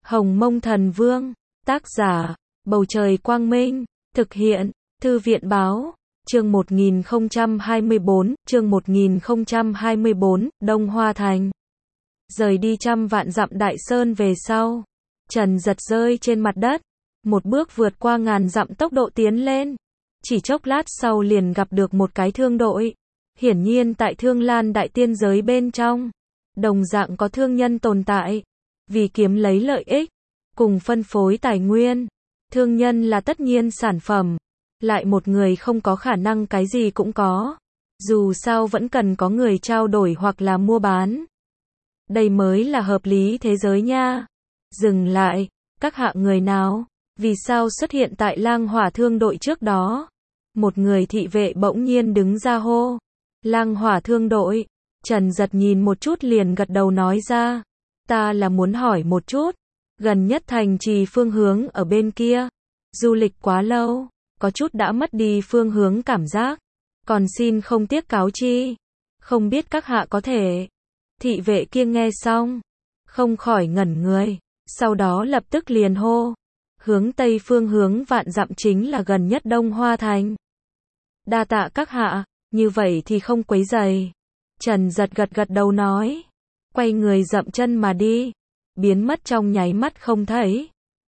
Hồng Mông Thần Vương, tác giả, Bầu Trời Quang Minh, thực hiện, Thư viện Báo, chương 1024, Đông Hoa Thành. Rời đi trăm vạn dặm đại sơn về sau, Trần Giật rơi trên mặt đất, một bước vượt qua ngàn dặm tốc độ tiến lên. Chỉ chốc lát sau liền gặp được một cái thương đội. Hiển nhiên tại Thương Lan đại tiên giới bên trong, đồng dạng có thương nhân tồn tại. Vì kiếm lấy lợi ích, cùng phân phối tài nguyên. Thương nhân là tất nhiên sản phẩm, lại một người không có khả năng cái gì cũng có. Dù sao vẫn cần có người trao đổi hoặc là mua bán. Đây mới là hợp lý thế giới nha. Dừng lại, các hạ người nào? Vì sao xuất hiện tại Lang Hỏa thương đội trước đó? Một người thị vệ bỗng nhiên đứng ra hô. Lang Hỏa thương đội. Trần Giật nhìn một chút liền gật đầu nói ra. Ta là muốn hỏi một chút. Gần nhất thành trì phương hướng ở bên kia. Du lịch quá lâu, có chút đã mất đi phương hướng cảm giác. Còn xin không tiếc cáo chi. Không biết các hạ có thể. Thị vệ kia nghe xong, không khỏi ngẩn người. Sau đó lập tức liền hô. Hướng tây phương hướng vạn dặm chính là gần nhất Đông Hoa Thành. Đa tạ các hạ, như vậy thì không quấy rầy. Trần Giật gật đầu nói. Quay người dậm chân mà đi. Biến mất trong nháy mắt không thấy.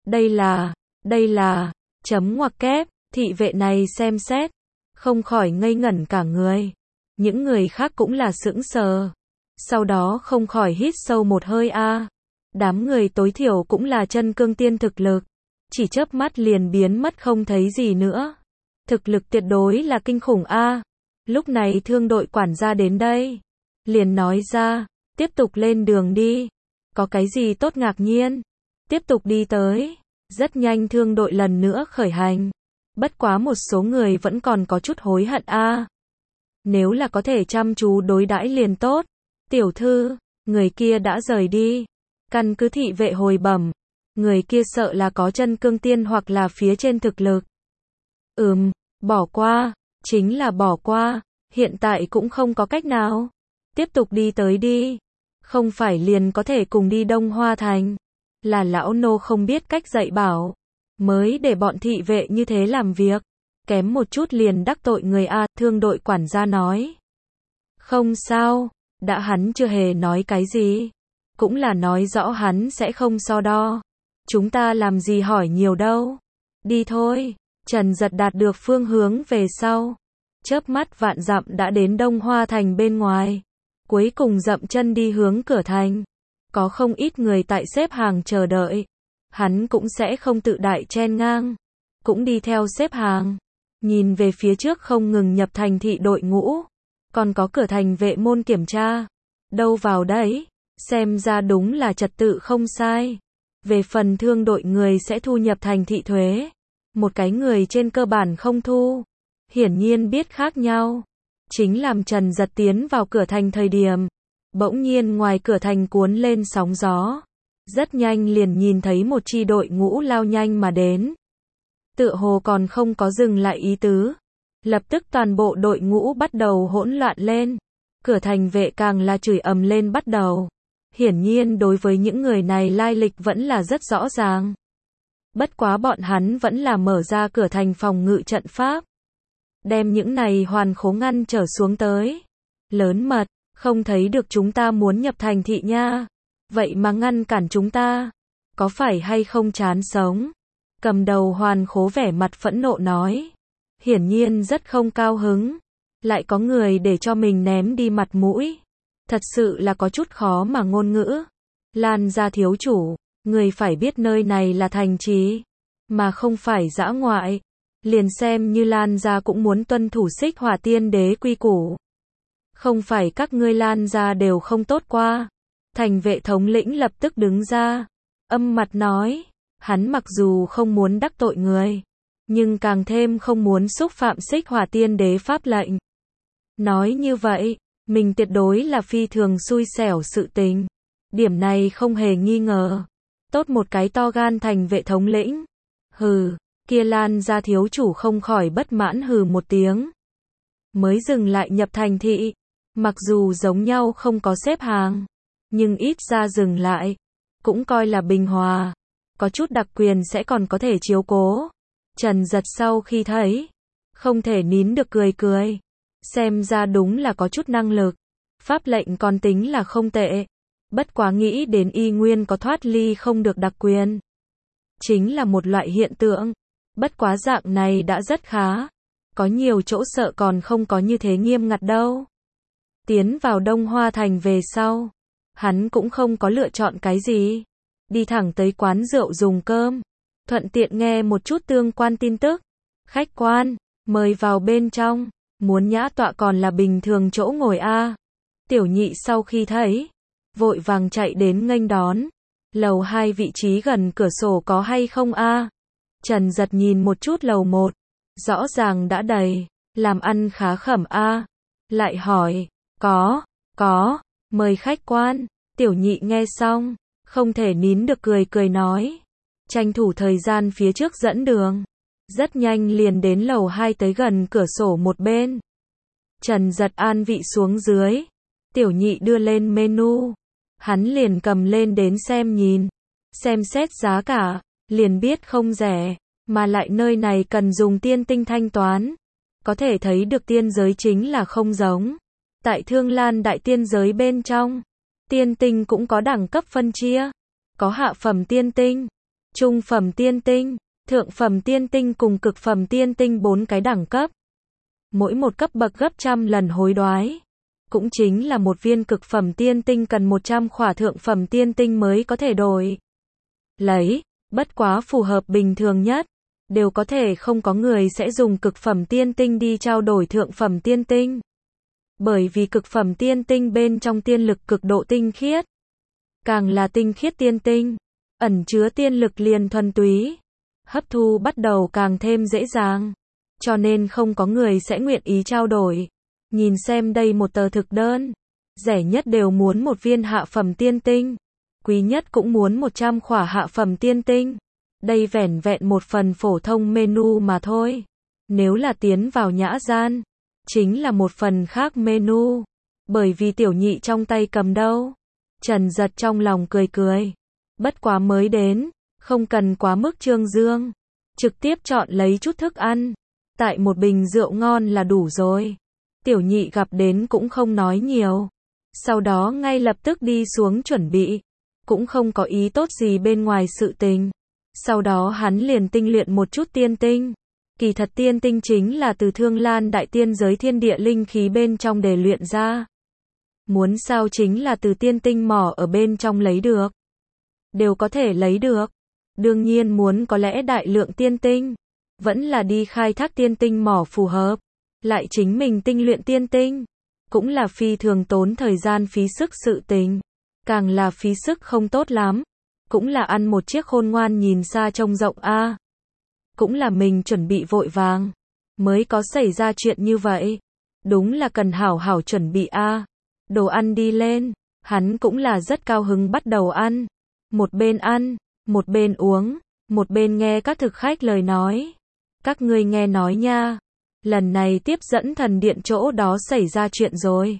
Đây là, chấm ngoặc kép, thị vệ này xem xét. Không khỏi ngây ngẩn cả người. Những người khác cũng là sững sờ. Sau đó không khỏi hít sâu một hơi a. Đám người tối thiểu cũng là chân cương tiên thực lực. Chỉ chớp mắt liền biến mất không thấy gì nữa. Thực lực tuyệt đối là kinh khủng a. Lúc này thương đội quản gia đến đây. Liền nói ra, tiếp tục lên đường đi. Có cái gì tốt ngạc nhiên. Tiếp tục đi tới. Rất nhanh thương đội lần nữa khởi hành. Bất quá một số người vẫn còn có chút hối hận a. Nếu là có thể chăm chú đối đãi liền tốt. Tiểu thư, người kia đã rời đi. Căn cứ thị vệ hồi bẩm. Người kia sợ là có chân cương tiên hoặc là phía trên thực lực. Bỏ qua, chính là bỏ qua, hiện tại cũng không có cách nào. Tiếp tục đi tới đi. Không phải liền có thể cùng đi Đông Hoa Thành. Là lão nô không biết cách dạy bảo. Mới để bọn thị vệ như thế làm việc. Kém một chút liền đắc tội người a, thương đội quản gia nói. Không sao, đã hắn chưa hề nói cái gì. Cũng là nói rõ hắn sẽ không so đo. Chúng ta làm gì hỏi nhiều đâu. Đi thôi. Trần Giật đạt được phương hướng về sau. Chớp mắt vạn dặm đã đến Đông Hoa Thành bên ngoài. Cuối cùng dậm chân đi hướng cửa thành. Có không ít người tại xếp hàng chờ đợi. Hắn cũng sẽ không tự đại chen ngang. Cũng đi theo xếp hàng. Nhìn về phía trước không ngừng nhập thành thị đội ngũ. Còn có cửa thành vệ môn kiểm tra. Đâu vào đấy. Xem ra đúng là trật tự không sai. Về phần thương đội người sẽ thu nhập thành thị thuế. Một cái người trên cơ bản không thu. Hiển nhiên biết khác nhau. Chính làm Trần Giật tiến vào cửa thành thời điểm. Bỗng nhiên ngoài cửa thành cuốn lên sóng gió. Rất nhanh liền nhìn thấy một chi đội ngũ lao nhanh mà đến. Tựa hồ còn không có dừng lại ý tứ. Lập tức toàn bộ đội ngũ bắt đầu hỗn loạn lên. Cửa thành vệ càng là chửi ầm lên bắt đầu. Hiển nhiên đối với những người này lai lịch vẫn là rất rõ ràng. Bất quá bọn hắn vẫn là mở ra cửa thành phòng ngự trận pháp. Đem những này hoàn khố ngăn trở xuống tới. Lớn mật, không thấy được chúng ta muốn nhập thành thị nha. Vậy mà ngăn cản chúng ta. Có phải hay không chán sống? Cầm đầu hoàn khố vẻ mặt phẫn nộ nói. Hiển nhiên rất không cao hứng. Lại có người để cho mình ném đi mặt mũi. Thật sự là có chút khó mà ngôn ngữ. Lan gia thiếu chủ, người phải biết nơi này là thành trì, mà không phải dã ngoại. Liền xem như Lan gia cũng muốn tuân thủ Xích Hỏa Tiên Đế quy củ. Không phải các ngươi Lan gia đều không tốt qua. Thành vệ thống lĩnh lập tức đứng ra. Âm mặt nói. Hắn mặc dù không muốn đắc tội người. Nhưng càng thêm không muốn xúc phạm Xích Hỏa Tiên Đế pháp lệnh. Nói như vậy. Mình tuyệt đối là phi thường xui xẻo sự tình. Điểm này không hề nghi ngờ. Tốt một cái to gan thành vệ thống lĩnh. Hừ, kia Lan gia thiếu chủ không khỏi bất mãn hừ một tiếng. Mới dừng lại nhập thành thị. Mặc dù giống nhau không có xếp hàng. Nhưng ít ra dừng lại. Cũng coi là bình hòa. có chút đặc quyền sẽ còn có thể chiếu cố. Trần Giật sau khi thấy, không thể nín được cười cười. Xem ra đúng là có chút năng lực. Pháp lệnh còn tính là không tệ. Bất quá nghĩ đến y nguyên có thoát ly không được đặc quyền. Chính là một loại hiện tượng. Bất quá dạng này đã rất khá. Có nhiều chỗ sợ còn không có như thế nghiêm ngặt đâu. Tiến vào Đông Hoa Thành về sau, hắn cũng không có lựa chọn cái gì. Đi thẳng tới quán rượu dùng cơm. Thuận tiện nghe một chút tương quan tin tức. Khách quan, mời vào bên trong. Muốn nhã tọa còn là bình thường chỗ ngồi a. Tiểu Nhị sau khi thấy, vội vàng chạy đến nghênh đón. Lầu 2 vị trí gần cửa sổ có hay không a? Trần Giật nhìn một chút lầu 1. Rõ ràng đã đầy. Làm ăn khá khẩm a. Lại hỏi, có, mời khách quan. Tiểu Nhị nghe xong, không thể nín được cười cười nói. Tranh thủ thời gian phía trước dẫn đường. Rất nhanh liền đến lầu 2 tới gần cửa sổ một bên. Trần Giật an vị xuống dưới. Tiểu Nhị đưa lên menu. Hắn liền cầm lên đến xem nhìn. Xem xét giá cả, liền biết không rẻ. Mà lại nơi này cần dùng tiên tinh thanh toán. Có thể thấy được tiên giới chính là không giống. Tại Thương Lan đại tiên giới bên trong, tiên tinh cũng có đẳng cấp phân chia. Có hạ phẩm tiên tinh, trung phẩm tiên tinh, thượng phẩm tiên tinh cùng cực phẩm tiên tinh 4 cái đẳng cấp. Mỗi một cấp bậc gấp trăm lần hối đoái. Cũng chính là một viên cực phẩm tiên tinh cần 100 khỏa thượng phẩm tiên tinh mới có thể đổi lấy. Bất quá phù hợp bình thường nhất. Đều có thể không có người sẽ dùng cực phẩm tiên tinh đi trao đổi thượng phẩm tiên tinh. Bởi vì cực phẩm tiên tinh bên trong tiên lực cực độ tinh khiết. Càng là tinh khiết tiên tinh, ẩn chứa tiên lực liền thuần túy. Hấp thu bắt đầu càng thêm dễ dàng. Cho nên không có người sẽ nguyện ý trao đổi. Nhìn xem đây một tờ thực đơn. Rẻ nhất đều muốn một viên hạ phẩm tiên tinh. Quý nhất cũng muốn 100 khỏa hạ phẩm tiên tinh. Đây vẻn vẹn một phần phổ thông menu mà thôi. Nếu là tiến vào nhã gian, chính là một phần khác menu. Bởi vì Tiểu Nhị trong tay cầm đâu. Trần Giật trong lòng cười cười. Bất quá mới đến, không cần quá mức trương dương. Trực tiếp chọn lấy chút thức ăn. Tại một bình rượu ngon là đủ rồi. Tiểu Nhị gặp đến cũng không nói nhiều. Sau đó ngay lập tức đi xuống chuẩn bị. Cũng không có ý tốt gì bên ngoài sự tình. Sau đó hắn liền tinh luyện một chút tiên tinh. Kỳ thật tiên tinh chính là từ Thương Lan đại tiên giới thiên địa linh khí bên trong để luyện ra. Muốn sao chính là từ tiên tinh mỏ ở bên trong lấy được. Đều có thể lấy được. Đương nhiên muốn có lẽ đại lượng tiên tinh. Vẫn là đi khai thác tiên tinh mỏ phù hợp. Lại chính mình tinh luyện tiên tinh. Cũng là phi thường tốn thời gian phí sức sự tình. Càng là phí sức không tốt lắm. Cũng là ăn một chiếc khôn ngoan nhìn xa trông rộng a. Cũng là mình chuẩn bị vội vàng. Mới có xảy ra chuyện như vậy. Đúng là cần hảo hảo chuẩn bị a. Đồ ăn đi lên. Hắn cũng là rất cao hứng bắt đầu ăn. Một bên ăn, một bên uống, một bên nghe các thực khách lời nói. Các ngươi nghe nói nha. Lần này tiếp dẫn thần điện chỗ đó xảy ra chuyện rồi.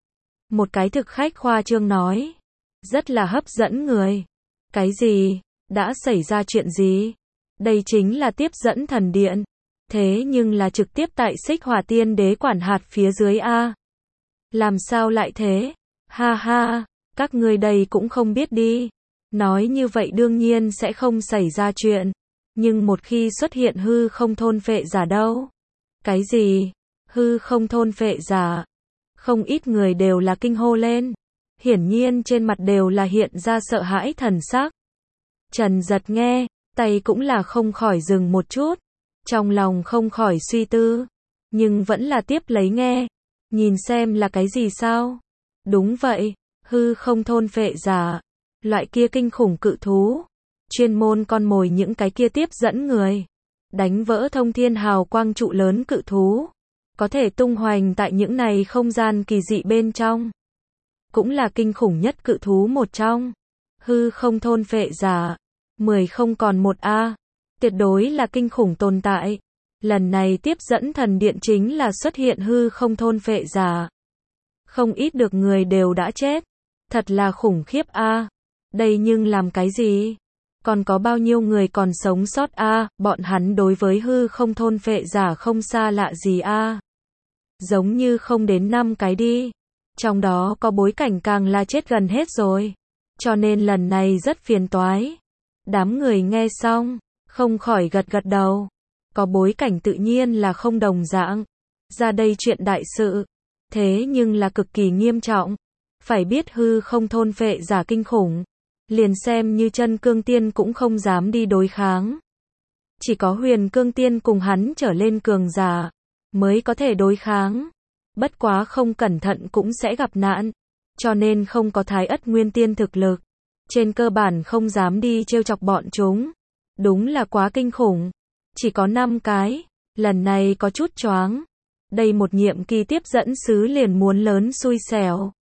Một cái thực khách khoa trương nói. Rất là hấp dẫn người. Cái gì? Đã xảy ra chuyện gì? Đây chính là tiếp dẫn thần điện. Thế nhưng là trực tiếp tại Xích Hỏa Tiên Đế quản hạt phía dưới a. Làm sao lại thế? Ha ha, các ngươi đây cũng không biết đi. Nói như vậy đương nhiên sẽ không xảy ra chuyện. Nhưng một khi xuất hiện hư không thôn phệ giả đâu? Cái gì? Hư không thôn phệ giả? Không ít người đều là kinh hô lên. Hiển nhiên trên mặt đều là hiện ra sợ hãi thần sắc. Trần Giật nghe, tay cũng là không khỏi dừng một chút. Trong lòng không khỏi suy tư. Nhưng vẫn là tiếp lấy nghe. Nhìn xem là cái gì sao? Đúng vậy, hư không thôn phệ giả. Loại kia kinh khủng cự thú. Chuyên môn con mồi những cái kia tiếp dẫn người. Đánh vỡ thông thiên hào quang trụ lớn cự thú. Có thể tung hoành tại những này không gian kỳ dị bên trong. Cũng là kinh khủng nhất cự thú một trong. Hư không thôn phệ giả. 10 không còn một a. Tuyệt đối là kinh khủng tồn tại. Lần này tiếp dẫn thần điện chính là xuất hiện hư không thôn phệ giả. Không ít được người đều đã chết. Thật là khủng khiếp a. Đây nhưng làm cái gì? Còn có bao nhiêu người còn sống sót a, bọn hắn đối với hư không thôn phệ giả không xa lạ gì a. Giống như không đến 5 cái đi. Trong đó có bối cảnh càng là chết gần hết rồi. Cho nên lần này rất phiền toái. Đám người nghe xong, không khỏi gật gật đầu. Có bối cảnh tự nhiên là không đồng dạng. Ra đây chuyện đại sự. Thế nhưng là cực kỳ nghiêm trọng. Phải biết hư không thôn phệ giả kinh khủng. Liền xem như chân cương tiên cũng không dám đi đối kháng. Chỉ có huyền cương tiên cùng hắn trở lên cường giả mới có thể đối kháng. Bất quá không cẩn thận cũng sẽ gặp nạn. Cho nên không có thái ất nguyên tiên thực lực. Trên cơ bản không dám đi trêu chọc bọn chúng. Đúng là quá kinh khủng. Chỉ có 5 cái. Lần này có chút choáng. Đây một nhiệm kỳ tiếp dẫn sứ liền muốn lớn xui xẻo.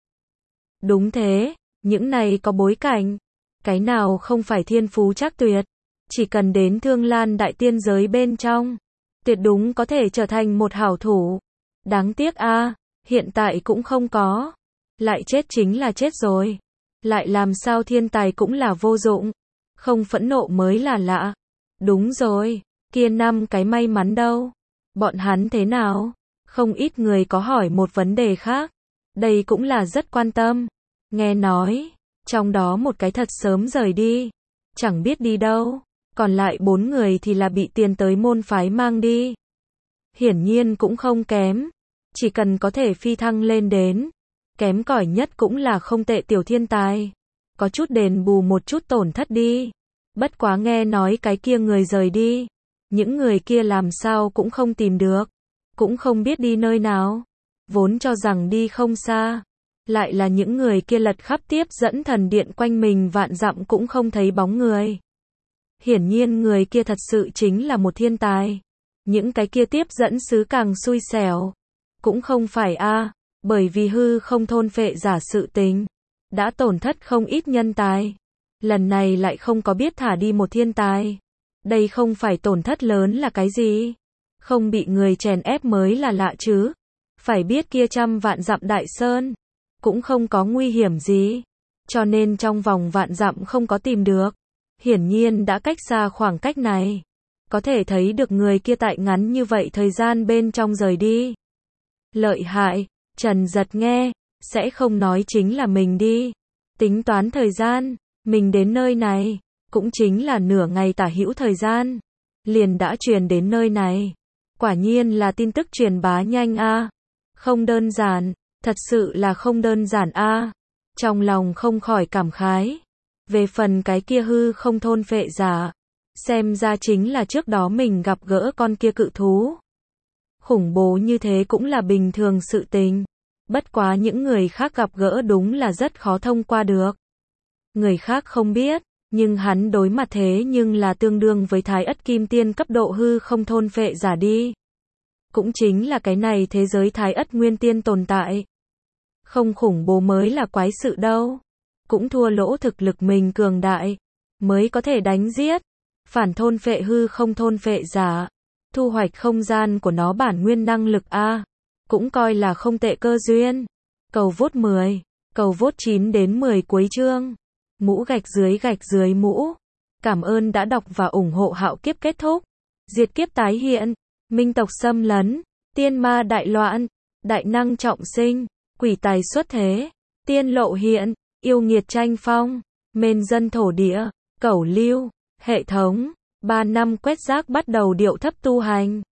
Đúng thế. Những này có bối cảnh. Cái nào không phải thiên phú trác tuyệt. Chỉ cần đến Thương Lan đại tiên giới bên trong. Tuyệt đúng có thể trở thành một hảo thủ. Đáng tiếc a, hiện tại cũng không có. Lại chết chính là chết rồi. Lại làm sao thiên tài cũng là vô dụng. Không phẫn nộ mới là lạ. Đúng rồi, kia 5 cái may mắn đâu. Bọn hắn thế nào? Không ít người có hỏi một vấn đề khác. Đây cũng là rất quan tâm. Nghe nói, trong đó một cái thật sớm rời đi. Chẳng biết đi đâu. Còn lại 4 người thì là bị tiền tới môn phái mang đi. Hiển nhiên cũng không kém. Chỉ cần có thể phi thăng lên đến. Kém cỏi nhất cũng là không tệ tiểu thiên tài. Có chút đền bù một chút tổn thất đi. Bất quá nghe nói cái kia người rời đi. Những người kia làm sao cũng không tìm được. Cũng không biết đi nơi nào. Vốn cho rằng đi không xa. Lại là những người kia lật khắp tiếp dẫn thần điện quanh mình vạn dặm cũng không thấy bóng người. Hiển nhiên người kia thật sự chính là một thiên tài. Những cái kia tiếp dẫn sứ càng xui xẻo. Cũng không phải a, bởi vì hư không thôn phệ giả sự tình. Đã tổn thất không ít nhân tài. Lần này lại không có biết thả đi một thiên tài. Đây không phải tổn thất lớn là cái gì? Không bị người chèn ép mới là lạ chứ. Phải biết kia 100 vạn dặm đại sơn. Cũng không có nguy hiểm gì. Cho nên trong vòng vạn dặm không có tìm được. Hiển nhiên đã cách xa khoảng cách này. Có thể thấy được người kia tại ngắn như vậy thời gian bên trong rời đi. Lợi hại, Trần Giật nghe, sẽ không nói chính là mình đi. Tính toán thời gian, mình đến nơi này, cũng chính là nửa ngày tả hữu thời gian. Liền đã truyền đến nơi này. Quả nhiên là tin tức truyền bá nhanh a. Không đơn giản, thật sự là không đơn giản a. Trong lòng không khỏi cảm khái. Về phần cái kia hư không thôn phệ giả. Xem ra chính là trước đó mình gặp gỡ con kia cự thú. Khủng bố như thế cũng là bình thường sự tình. Bất quá những người khác gặp gỡ đúng là rất khó thông qua được. Người khác không biết, nhưng hắn đối mặt thế nhưng là tương đương với thái ất kim tiên cấp độ hư không thôn phệ giả đi. Cũng chính là cái này thế giới thái ất nguyên tiên tồn tại. Không khủng bố mới là quái sự đâu. Cũng thua lỗ thực lực mình cường đại. Mới có thể đánh giết. Phản thôn phệ hư không thôn phệ giả. Thu hoạch không gian của nó bản nguyên năng lực A. Cũng coi là không tệ cơ duyên. Cầu vote 10. Cầu vote 9 đến 10 cuối chương. Mũ gạch dưới mũ. Cảm ơn đã đọc và ủng hộ Hạo Kiếp kết thúc. Diệt kiếp tái hiện. Minh tộc xâm lấn. Tiên ma đại loạn. Đại năng trọng sinh. Quỷ tài xuất thế. Tiên lộ hiện. Yêu nghiệt tranh phong. Mền dân thổ địa. Cẩu lưu. Hệ thống. 3 năm quét rác bắt đầu điệu thấp tu hành.